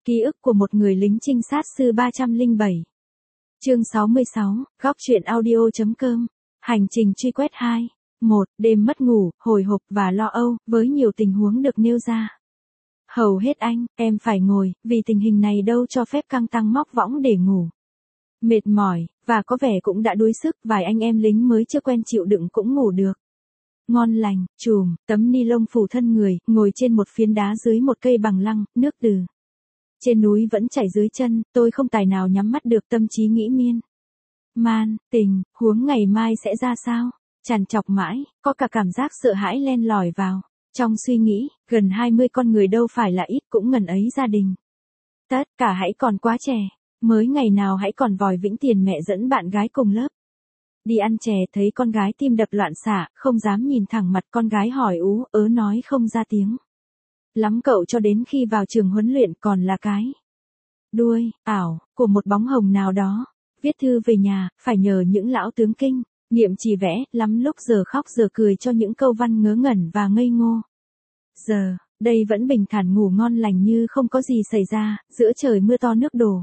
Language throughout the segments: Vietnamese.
Ký ức của một người lính trinh sát sư 307. Chương 66, góc truyện audio.com. Hành trình truy quét 2. 1. Đêm mất ngủ, hồi hộp và lo âu, với nhiều tình huống được nêu ra. Hầu hết em phải ngồi, vì tình hình này đâu cho phép căng tăng móc võng để ngủ. Mệt mỏi, và có vẻ cũng đã đuối sức, vài anh em lính mới chưa quen chịu đựng cũng ngủ được. Ngon lành, chùm, tấm ni lông phủ thân người, ngồi trên một phiến đá dưới một cây bằng lăng, nước từ trên núi vẫn chảy dưới chân, tôi không tài nào nhắm mắt được, tâm trí nghĩ miên man, tình, huống ngày mai sẽ ra sao, trằn trọc mãi, có cả cảm giác sợ hãi len lỏi vào. Trong suy nghĩ, gần 20 con người đâu phải là ít, cũng ngần ấy gia đình. Tất cả hãy còn quá trẻ, mới ngày nào hãy còn vòi vĩnh tiền mẹ dẫn bạn gái cùng lớp đi ăn chè, thấy con gái tim đập loạn xạ, không dám nhìn thẳng mặt con gái, hỏi ú ớ nói không ra tiếng. Lắm cậu cho đến khi vào trường huấn luyện còn là cái đuôi ảo của một bóng hồng nào đó. Viết thư về nhà, phải nhờ những lão tướng kinh nghiệm chỉ vẽ, lắm lúc giờ khóc giờ cười cho những câu văn ngớ ngẩn và ngây ngô. Giờ, đây vẫn bình thản ngủ ngon lành như không có gì xảy ra, giữa trời mưa to nước đổ.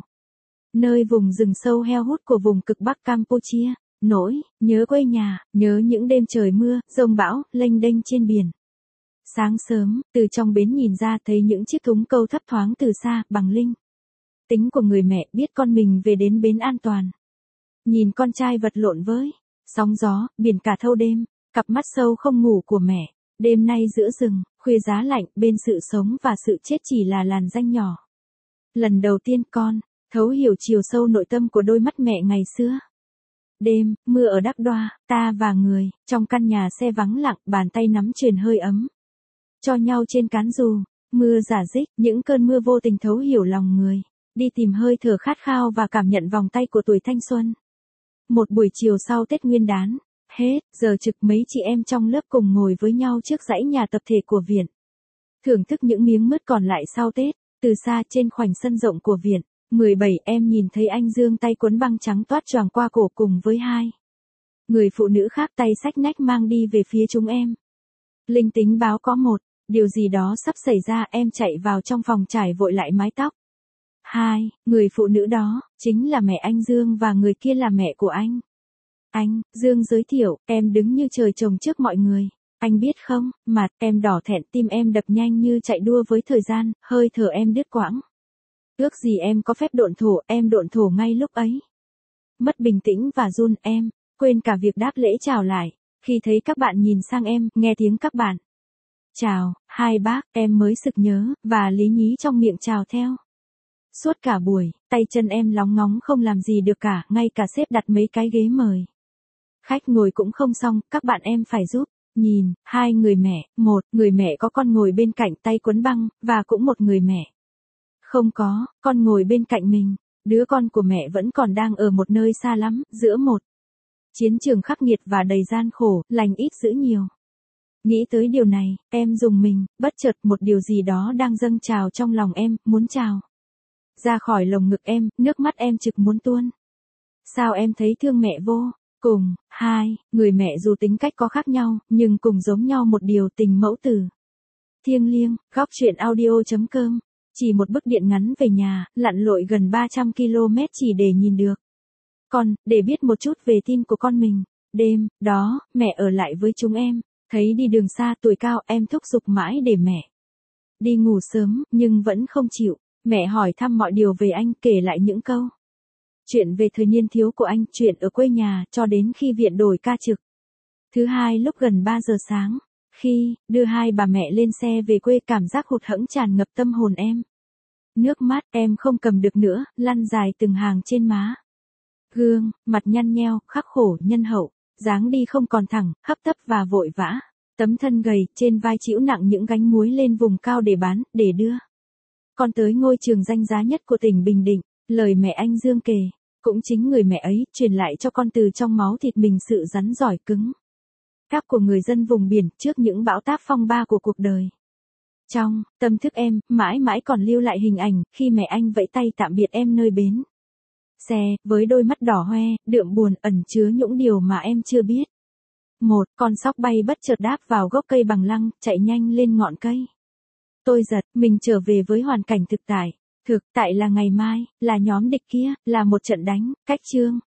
Nơi vùng rừng sâu heo hút của vùng cực Bắc Campuchia, nỗi nhớ quê nhà, nhớ những đêm trời mưa, giông bão, lênh đênh trên biển. Sáng sớm, từ trong bến nhìn ra thấy những chiếc thúng câu thấp thoáng từ xa, bằng linh tính của người mẹ, biết con mình về đến bến an toàn. Nhìn con trai vật lộn với sóng gió, biển cả thâu đêm, cặp mắt sâu không ngủ của mẹ. Đêm nay giữa rừng, khuya giá lạnh, bên sự sống và sự chết chỉ là làn ranh nhỏ. Lần đầu tiên con thấu hiểu chiều sâu nội tâm của đôi mắt mẹ ngày xưa. Đêm, mưa ở Đắc Đoa, ta và người, trong căn nhà xe vắng lặng, bàn tay nắm truyền hơi ấm cho nhau trên cán dù. Mưa rả rích, những cơn mưa vô tình thấu hiểu lòng người, đi tìm hơi thở khát khao và cảm nhận vòng tay của tuổi thanh xuân. Một buổi chiều sau Tết Nguyên đán, hết giờ trực, mấy chị em trong lớp cùng ngồi với nhau trước dãy nhà tập thể của viện. Thưởng thức những miếng mứt còn lại sau Tết. Từ xa trên khoảnh sân rộng của viện, 17 em nhìn thấy anh Dương tay cuốn băng trắng toát choàng qua cổ cùng với hai người phụ nữ khác tay xách nách mang đi về phía chúng em. Linh tính báo có một điều gì đó sắp xảy ra, em chạy vào trong phòng trải vội lại mái tóc. Hai người phụ nữ đó chính là mẹ anh Dương và người kia là mẹ của anh. Anh Dương giới thiệu, em đứng như trời trồng trước mọi người. Anh biết không, mặt em đỏ thẹn, tim em đập nhanh như chạy đua với thời gian, hơi thở em đứt quãng. Ước gì em có phép độn thổ, em độn thổ ngay lúc ấy. Mất bình tĩnh và run, em quên cả việc đáp lễ chào lại. Khi thấy các bạn nhìn sang em, nghe tiếng các bạn chào, hai bác, em mới sực nhớ, và lý nhí trong miệng chào theo. Suốt cả buổi, tay chân em lóng ngóng không làm gì được cả, ngay cả xếp đặt mấy cái ghế mời khách ngồi cũng không xong, các bạn em phải giúp. Nhìn, hai người mẹ, một người mẹ có con ngồi bên cạnh tay cuốn băng, và cũng một người mẹ không có con ngồi bên cạnh mình. Đứa con của mẹ vẫn còn đang ở một nơi xa lắm, giữa một chiến trường khắc nghiệt và đầy gian khổ, lành ít dữ nhiều. Nghĩ tới điều này, em rùng mình, bất chợt một điều gì đó đang dâng trào trong lòng em, muốn trào ra khỏi lồng ngực em, nước mắt em trực muốn tuôn. Sao em thấy thương mẹ vô cùng. Hai người mẹ dù tính cách có khác nhau, nhưng cùng giống nhau một điều, tình mẫu tử thiêng liêng. Góc truyện audio.com. Chỉ một bức điện ngắn về nhà, lặn lội gần 300 km chỉ để nhìn được con, để biết một chút về tin của con mình. Đêm đó, mẹ ở lại với chúng em. Thấy đi đường xa tuổi cao, em thúc giục mãi để mẹ đi ngủ sớm, nhưng vẫn không chịu. Mẹ hỏi thăm mọi điều về anh, kể lại những câu chuyện về thời niên thiếu của anh, chuyện ở quê nhà, cho đến khi viện đổi ca trực. Thứ hai lúc gần 3 giờ sáng, khi đưa hai bà mẹ lên xe về quê, cảm giác hụt hẫng tràn ngập tâm hồn em. Nước mắt em không cầm được nữa, lăn dài từng hàng trên má. Gương mặt nhăn nheo, khắc khổ, nhân hậu, dáng đi không còn thẳng, hấp tấp và vội vã. Tấm thân gầy, trên vai chịu nặng những gánh muối lên vùng cao để bán, để đưa con tới ngôi trường danh giá nhất của tỉnh Bình Định. Lời mẹ anh Dương kể, cũng chính người mẹ ấy truyền lại cho con từ trong máu thịt mình sự rắn giỏi cứng cáp của người dân vùng biển trước những bão táp phong ba của cuộc đời. Trong tâm thức em, mãi mãi còn lưu lại hình ảnh khi mẹ anh vẫy tay tạm biệt em nơi bến xe, với đôi mắt đỏ hoe, đượm buồn, ẩn chứa những điều mà em chưa biết. Một con sóc bay bất chợt đáp vào gốc cây bằng lăng, chạy nhanh lên ngọn cây. Tôi giật mình trở về với hoàn cảnh thực tại. Thực tại là ngày mai, là nhóm địch kia, là một trận đánh, cách chương.